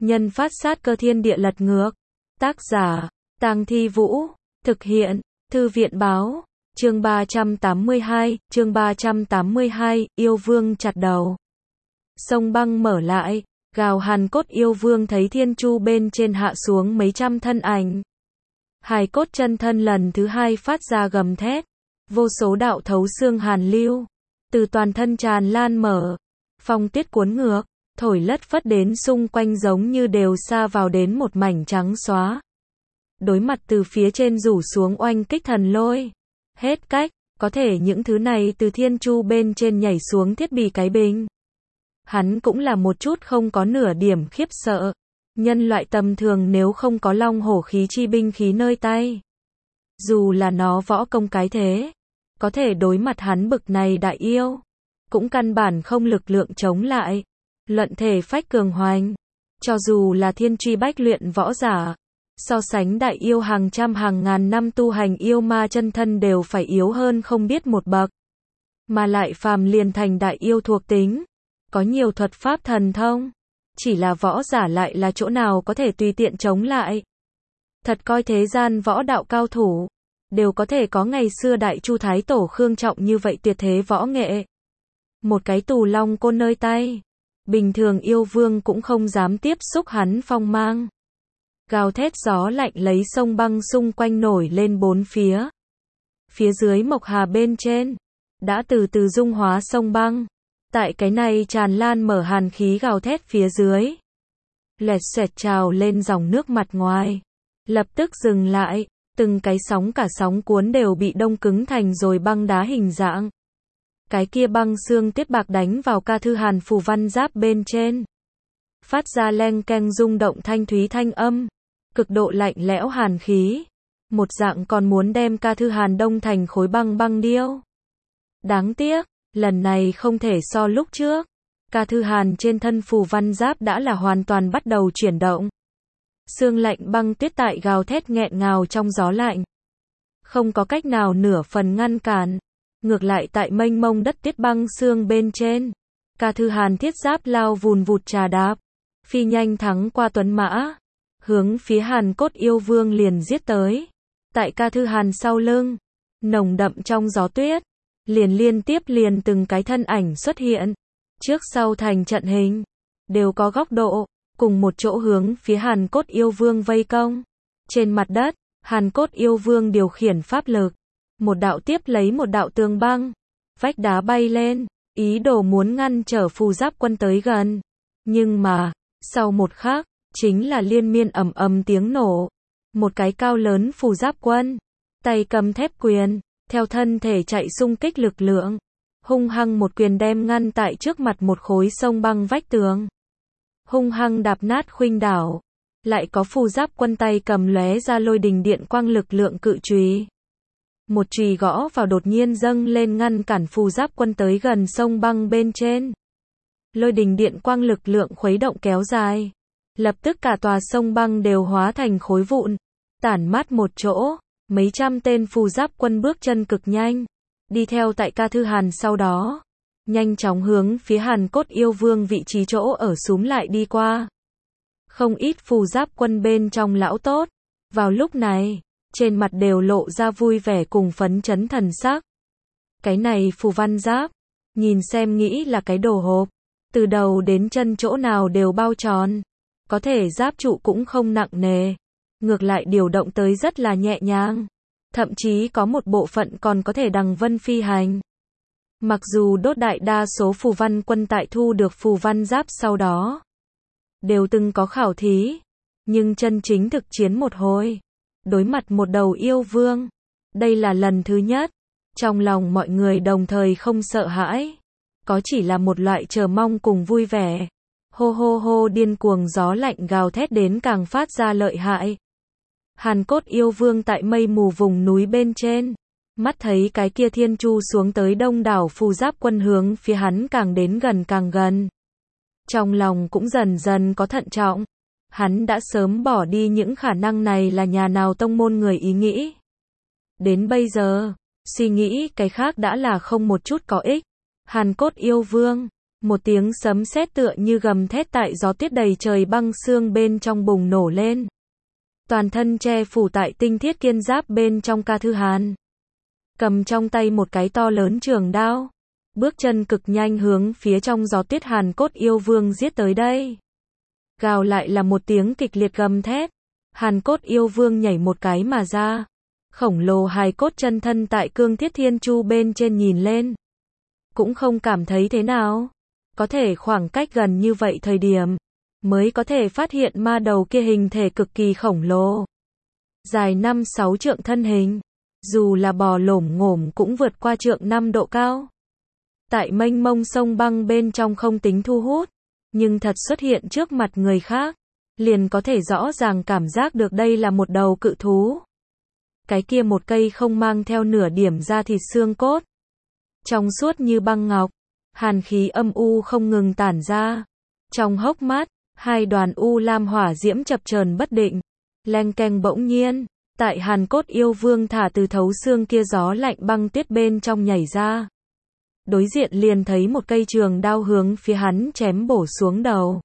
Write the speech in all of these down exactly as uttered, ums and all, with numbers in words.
Nhân phát sát cơ thiên địa lật ngược. Tác giả, Tang Thi Vũ. Thực hiện, Thư viện báo. Chương ba trăm tám mươi hai, chương ba trăm tám mươi hai, yêu vương chặt đầu. Sông băng mở lại, gào hàn cốt yêu vương thấy thiên chu bên trên hạ xuống mấy trăm thân ảnh. Hài cốt chân thân lần thứ hai phát ra gầm thét. Vô số đạo thấu xương hàn lưu. Từ toàn thân tràn lan mở. Phong tiết cuốn ngược. Thổi lất phất đến xung quanh giống như đều sa vào đến một mảnh trắng xóa. Đối mặt từ phía trên rủ xuống oanh kích thần lôi. Hết cách, có thể những thứ này từ thiên chu bên trên nhảy xuống thiết bị cái bình. Hắn cũng là một chút không có nửa điểm khiếp sợ. Nhân loại tầm thường nếu không có long hổ khí chi binh khí nơi tay. Dù là nó võ công cái thế. Có thể đối mặt hắn bực này đại yêu. Cũng căn bản không lực lượng chống lại. Luận thể phách cường hoành. Cho dù là thiên truy bách luyện võ giả. So sánh đại yêu hàng trăm hàng ngàn năm tu hành yêu ma chân thân đều phải yếu hơn không biết một bậc. Mà lại phàm liền thành đại yêu thuộc tính. Có nhiều thuật pháp thần thông. Chỉ là võ giả lại là chỗ nào có thể tùy tiện chống lại. Thật coi thế gian võ đạo cao thủ. Đều có thể có ngày xưa đại chu thái tổ Khương Trọng như vậy tuyệt thế võ nghệ. Một cái tù long côn nơi tay. Bình thường yêu vương cũng không dám tiếp xúc hắn phong mang. Gào thét gió lạnh lấy sông băng xung quanh nổi lên bốn phía. Phía dưới Mộc Hà bên trên. Đã từ từ dung hóa sông băng. Tại cái này tràn lan mở hàn khí gào thét phía dưới. Lẹt xẹt trào lên dòng nước mặt ngoài. Lập tức dừng lại. Từng cái sóng cả sóng cuốn đều bị đông cứng thành rồi băng đá hình dạng. Cái kia băng xương tiếp bạc đánh vào ca thư hàn phù văn giáp bên trên. Phát ra leng keng rung động thanh thúy thanh âm. Cực độ lạnh lẽo hàn khí. Một dạng còn muốn đem ca thư hàn đông thành khối băng băng điêu. Đáng tiếc, lần này không thể so lúc trước. Ca thư hàn trên thân phù văn giáp đã là hoàn toàn bắt đầu chuyển động. Sương lạnh băng tuyết tại gào thét nghẹn ngào trong gió lạnh. Không có cách nào nửa phần ngăn cản. Ngược lại tại mênh mông đất tiết băng xương bên trên. Ca thư hàn thiết giáp lao vùn vụt trà đạp. Phi nhanh thắng qua tuấn mã. Hướng phía hàn cốt yêu vương liền giết tới. Tại ca thư hàn sau lưng. Nồng đậm trong gió tuyết. Liền liên tiếp liền từng cái thân ảnh xuất hiện. Trước sau thành trận hình. Đều có góc độ. Cùng một chỗ hướng phía hàn cốt yêu vương vây công. Trên mặt đất, hàn cốt yêu vương điều khiển pháp lực. Một đạo tiếp lấy một đạo tường băng. Vách đá bay lên. Ý đồ muốn ngăn trở phù giáp quân tới gần. Nhưng mà, sau một khắc, chính là liên miên ầm ầm tiếng nổ. Một cái cao lớn phù giáp quân. Tay cầm thép quyền. Theo thân thể chạy xung kích lực lượng. Hung hăng một quyền đem ngăn tại trước mặt một khối sông băng vách tường. Hung hăng đạp nát khuynh đảo. Lại có phù giáp quân tay cầm lóe ra lôi đình điện quang lực lượng cự chùy. Một chùy gõ vào đột nhiên dâng lên ngăn cản phù giáp quân tới gần sông băng bên trên. Lôi đình điện quang lực lượng khuấy động kéo dài. Lập tức cả tòa sông băng đều hóa thành khối vụn. Tản mát một chỗ. Mấy trăm tên phù giáp quân bước chân cực nhanh. Đi theo tại ca thư hàn sau đó. Nhanh chóng hướng phía hàn cốt yêu vương vị trí chỗ ở súm lại đi qua. Không ít phù giáp quân bên trong lão tốt. Vào lúc này, trên mặt đều lộ ra vui vẻ cùng phấn chấn thần sắc. Cái này phù văn giáp. Nhìn xem nghĩ là cái đồ hộp. Từ đầu đến chân chỗ nào đều bao tròn. Có thể giáp trụ cũng không nặng nề. Ngược lại điều động tới rất là nhẹ nhàng. Thậm chí có một bộ phận còn có thể đằng vân phi hành. Mặc dù đốt đại đa số phù văn quân tại thu được phù văn giáp sau đó. Đều từng có khảo thí. Nhưng chân chính thực chiến một hồi. Đối mặt một đầu yêu vương. Đây là lần thứ nhất. Trong lòng mọi người đồng thời không sợ hãi. Có chỉ là một loại chờ mong cùng vui vẻ. Hô hô hô điên cuồng gió lạnh gào thét đến càng phát ra lợi hại. Hàn cốt yêu vương tại mây mù vùng núi bên trên. Mắt thấy cái kia thiên chu xuống tới đông đảo phù giáp quân hướng phía hắn càng đến gần càng gần. Trong lòng cũng dần dần có thận trọng. Hắn đã sớm bỏ đi những khả năng này là nhà nào tông môn người ý nghĩ. Đến bây giờ, suy nghĩ cái khác đã là không một chút có ích. Hàn cốt yêu vương, Một tiếng sấm sét tựa như gầm thét tại gió tuyết đầy trời băng sương bên trong bùng nổ lên. Toàn thân che phủ tại tinh thiết kiên giáp bên trong Ca Thư Hàn. Cầm trong tay một cái to lớn trường đao. Bước chân cực nhanh hướng phía trong gió tuyết Hàn Cốt Yêu Vương giết tới đây. Gào lại là một tiếng kịch liệt gầm thét. Hàn Cốt Yêu Vương nhảy một cái mà ra. Khổng lồ hài cốt chân thân tại cương thiết thiên chu bên trên nhìn lên. Cũng không cảm thấy thế nào. Có thể khoảng cách gần như vậy thời điểm. Mới có thể phát hiện ma đầu kia hình thể cực kỳ khổng lồ. Dài năm sáu trượng thân hình. Dù là bò lổm ngổm cũng vượt qua trượng năm độ cao. Tại mênh mông sông băng bên trong không tính thu hút. Nhưng thật xuất hiện trước mặt người khác. Liền có thể rõ ràng cảm giác được đây là một đầu cự thú. Cái kia một cây không mang theo nửa điểm da thịt xương cốt. Trong suốt như băng ngọc. Hàn khí âm u không ngừng tản ra. Trong hốc mắt, hai đoàn u lam hỏa diễm chập chờn bất định. Leng keng bỗng nhiên, tại Hàn Cốt Yêu Vương thả từ thấu xương kia gió lạnh băng tuyết bên trong nhảy ra. Đối diện liền thấy một cây trường đao hướng phía hắn chém bổ xuống đầu.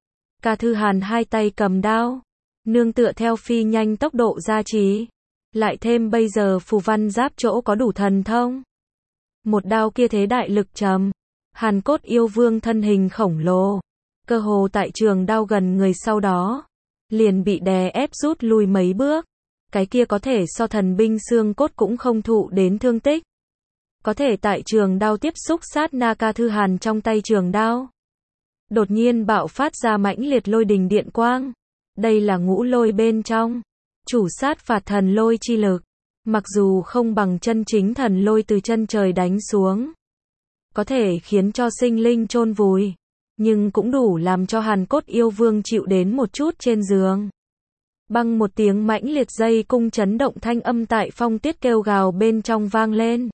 Ca Thư Hàn hai tay cầm đao, nương tựa theo phi nhanh tốc độ gia trì. Lại thêm bây giờ phù văn giáp chỗ có đủ thần thông. Một đao kia thế đại lực trầm. Hàn Cốt Yêu Vương thân hình khổng lồ. Cơ hồ tại trường đao gần người sau đó. Liền bị đè ép rút lui mấy bước. Cái kia có thể so thần binh xương cốt cũng không thụ đến thương tích. Có thể tại trường đao tiếp xúc sát na Ca Thư Hàn trong tay trường đao. Đột nhiên bạo phát ra mãnh liệt lôi đình điện quang. Đây là ngũ lôi bên trong. Chủ sát phạt thần lôi chi lực. Mặc dù không bằng chân chính thần lôi từ chân trời đánh xuống. Có thể khiến cho sinh linh chôn vùi. Nhưng cũng đủ làm cho Hàn Cốt Yêu Vương chịu đến một chút trên giường. Băng một tiếng mãnh liệt dây cung chấn động thanh âm tại phong tiết kêu gào bên trong vang lên.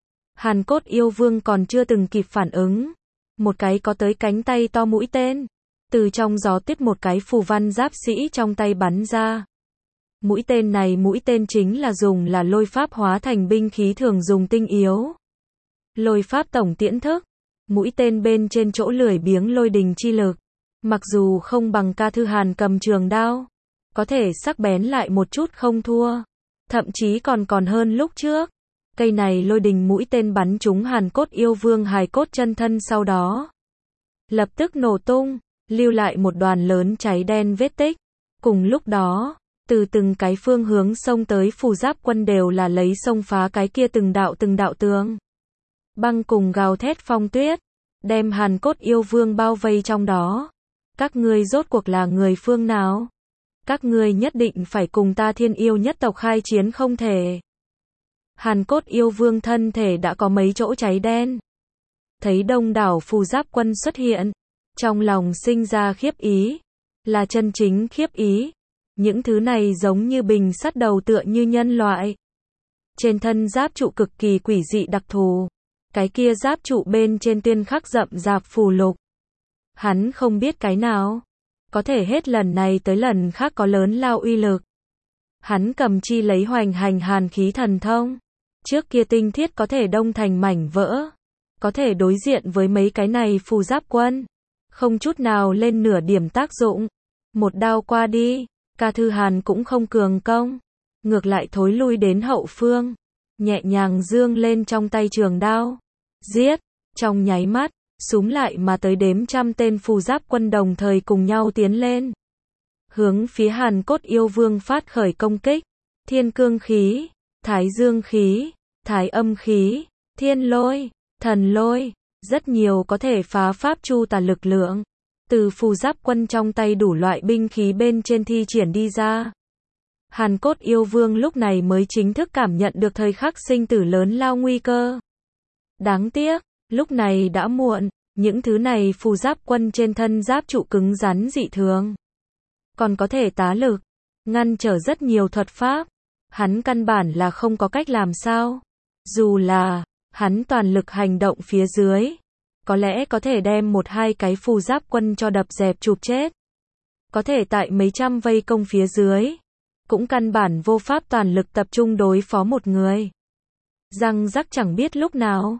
Hàn Cốt Yêu Vương còn chưa từng kịp phản ứng. Một cái có tới cánh tay to mũi tên. Từ trong gió tuyết một cái phù văn giáp sĩ trong tay bắn ra. Mũi tên này mũi tên chính là dùng là lôi pháp hóa thành binh khí thường dùng tinh yếu. Lôi pháp tổng tiễn thức. Mũi tên bên trên chỗ lười biếng lôi đình chi lực. Mặc dù không bằng Ca Thư Hàn cầm trường đao. Có thể sắc bén lại một chút không thua. Thậm chí còn còn hơn lúc trước. Cây này lôi đình mũi tên bắn trúng Hàn Cốt Yêu Vương hài cốt chân thân sau đó. Lập tức nổ tung. Lưu lại một đoàn lớn cháy đen vết tích. Cùng lúc đó. Từ từng cái phương hướng xông tới phù giáp quân đều là lấy xông phá cái kia từng đạo từng đạo tường. Băng cùng gào thét phong tuyết. Đem Hàn Cốt Yêu Vương bao vây trong đó. Các ngươi rốt cuộc là người phương nào? Các ngươi nhất định phải cùng ta Thiên Yêu nhất tộc khai chiến không thể. Hàn Cốt Yêu Vương thân thể đã có mấy chỗ cháy đen. Thấy đông đảo phù giáp quân xuất hiện. Trong lòng sinh ra khiếp ý. Là chân chính khiếp ý. Những thứ này giống như bình sắt đầu tựa như nhân loại. Trên thân giáp trụ cực kỳ quỷ dị đặc thù. Cái kia giáp trụ bên trên tuyên khắc rậm rạp phù lục. Hắn không biết cái nào. Có thể hết lần này tới lần khác có lớn lao uy lực. Hắn cầm chi lấy hoành hành hàn khí thần thông. Trước kia tinh thiết có thể đông thành mảnh vỡ. Có thể đối diện với mấy cái này phù giáp quân. Không chút nào lên nửa điểm tác dụng. Một đao qua đi. Ca Thư Hàn cũng không cường công. Ngược lại thối lui đến hậu phương. Nhẹ nhàng dương lên trong tay trường đao. Giết. Trong nháy mắt. Súm lại mà tới đếm trăm tên phù giáp quân đồng thời cùng nhau tiến lên. Hướng phía Hàn Cốt Yêu Vương phát khởi công kích. Thiên cương khí. Thái dương khí. Thái âm khí. Thiên lôi. Thần lôi. Rất nhiều có thể phá pháp chu tà lực lượng. Từ phù giáp quân trong tay đủ loại binh khí bên trên thi triển đi ra. Hàn Cốt Yêu Vương lúc này mới chính thức cảm nhận được thời khắc sinh tử lớn lao nguy cơ. Đáng tiếc, lúc này đã muộn, những thứ này phù giáp quân trên thân giáp trụ cứng rắn dị thường. Còn có thể tá lực, ngăn trở rất nhiều thuật pháp. Hắn căn bản là không có cách làm sao. Dù là, hắn toàn lực hành động phía dưới. Có lẽ có thể đem một hai cái phù giáp quân cho đập dẹp chụp chết. Có thể tại mấy trăm vây công phía dưới. Cũng căn bản vô pháp toàn lực tập trung đối phó một người. Răng rắc chẳng biết lúc nào.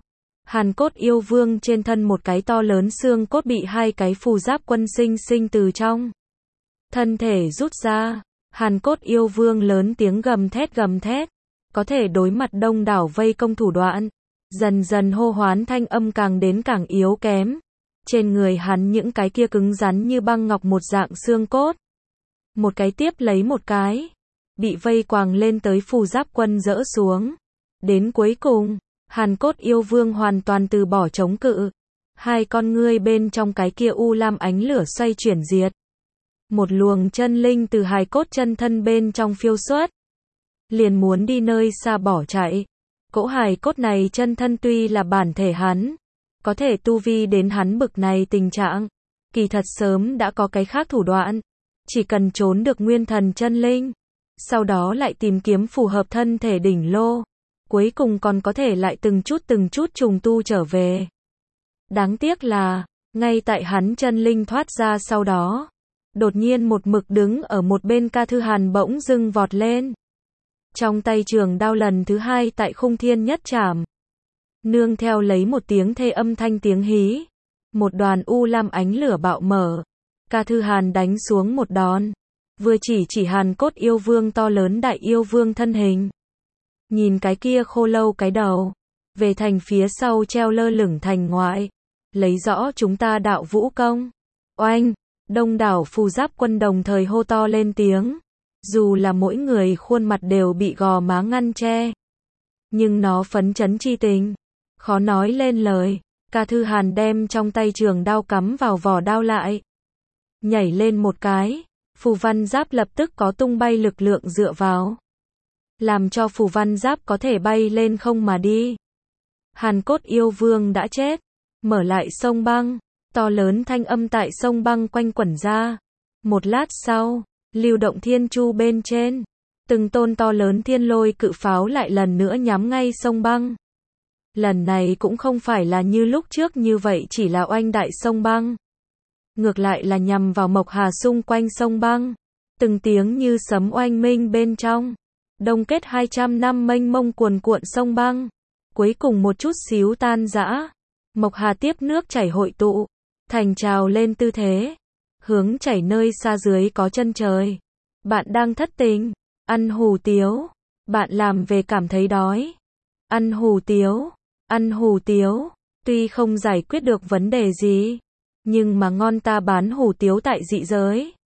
Hàn Cốt yêu vương trên thân một cái to lớn xương cốt bị hai cái phù giáp quân sinh sinh từ trong thân thể rút ra. Hàn Cốt yêu vương lớn tiếng gầm thét gầm thét, có thể đối mặt đông đảo vây công thủ đoạn, dần dần hô hoán thanh âm càng đến càng yếu kém. Trên người hắn những cái kia cứng rắn như băng ngọc một dạng xương cốt, một cái tiếp lấy một cái, bị vây quàng lên tới phù giáp quân dỡ xuống. Đến cuối cùng, Hàn Cốt yêu vương hoàn toàn từ bỏ chống cự. Hai con ngươi bên trong cái kia u lam ánh lửa xoay chuyển diệt. Một luồng chân linh từ hài cốt chân thân bên trong phiêu xuất. Liền muốn đi nơi xa bỏ chạy. Cỗ hài cốt này chân thân tuy là bản thể hắn, có thể tu vi đến hắn bực này tình trạng, kỳ thật sớm đã có cái khác thủ đoạn. Chỉ cần trốn được nguyên thần chân linh, sau đó lại tìm kiếm phù hợp thân thể đỉnh lô, cuối cùng còn có thể lại từng chút từng chút trùng tu trở về. Đáng tiếc là, ngay tại hắn chân linh thoát ra sau đó, đột nhiên một mực đứng ở một bên Ca Thư Hàn bỗng dưng vọt lên. Trong tay trường đao lần thứ hai tại khung thiên nhất chảm. Nương theo lấy một tiếng thê âm thanh tiếng hí. Một đoàn u lam ánh lửa bạo mở. Ca Thư Hàn đánh xuống một đòn. Vừa chỉ chỉ Hàn Cốt yêu vương to lớn đại yêu vương thân hình. Nhìn cái kia khô lâu cái đầu. Về thành phía sau treo lơ lửng thành ngoại. Lấy rõ chúng ta đạo vũ công. Oanh! Đông đảo phù giáp quân đồng thời hô to lên tiếng. Dù là mỗi người khuôn mặt đều bị gò má ngăn che. Nhưng nó phấn chấn chi tình. Khó nói lên lời. Ca Thư Hàn đem trong tay trường đao cắm vào vỏ đao lại. Nhảy lên một cái. Phù văn giáp lập tức có tung bay lực lượng dựa vào. Làm cho phù văn giáp có thể bay lên không mà đi. Hàn Cốt yêu vương đã chết. Mở lại sông băng. To lớn thanh âm tại sông băng quanh quẩn ra. Một lát sau, lưu động thiên chu bên trên. Từng tôn to lớn thiên lôi cự pháo lại lần nữa nhắm ngay sông băng. Lần này cũng không phải là như lúc trước như vậy chỉ là oanh đại sông băng. Ngược lại là nhằm vào Mộc Hà xung quanh sông băng. Từng tiếng như sấm oanh minh bên trong. Đông kết hai trăm năm mênh mông cuồn cuộn sông băng. Cuối cùng một chút xíu tan rã. Mộc Hà tiếp nước chảy hội tụ. Thành trào lên tư thế. Hướng chảy nơi xa dưới có chân trời. Bạn đang thất tình. Ăn hủ tiếu. Bạn làm về cảm thấy đói. Ăn hủ tiếu. Ăn hủ tiếu. Tuy không giải quyết được vấn đề gì. Nhưng mà ngon ta bán hủ tiếu tại dị giới.